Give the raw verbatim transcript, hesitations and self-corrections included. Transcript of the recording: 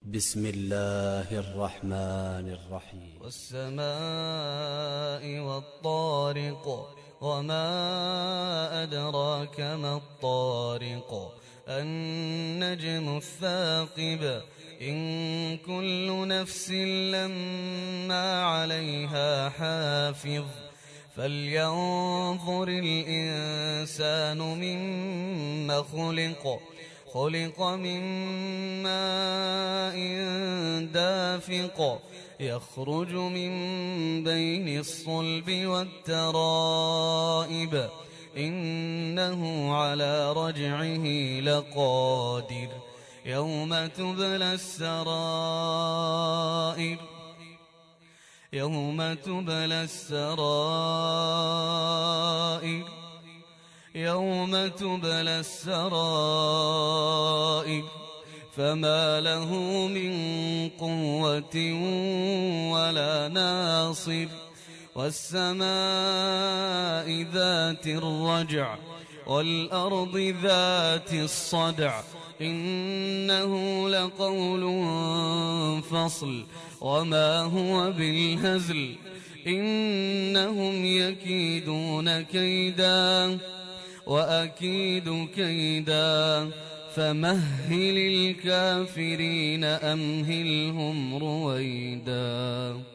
بسم الله الرحمن الرحيم. والسماء والطارق وما أدراك ما الطارق النجم الثاقب إن كل نفس لما عليها حافظ فلينظر الإنسان مما خلق خلق من ماء دافق يخرج من بين الصلب والترائب إنه على رجعه لقادر يوم تبلى السرائر يوم تبلى السرائر يوم تبلى السرائر فما له من قوة ولا ناصر والسماء ذات الرجع والأرض ذات الصدع إنه لقول فصل وما هو بالهزل إنهم يكيدون كيدا وأكيد كيدا فمهل الكافرين أمهلهم رويدا.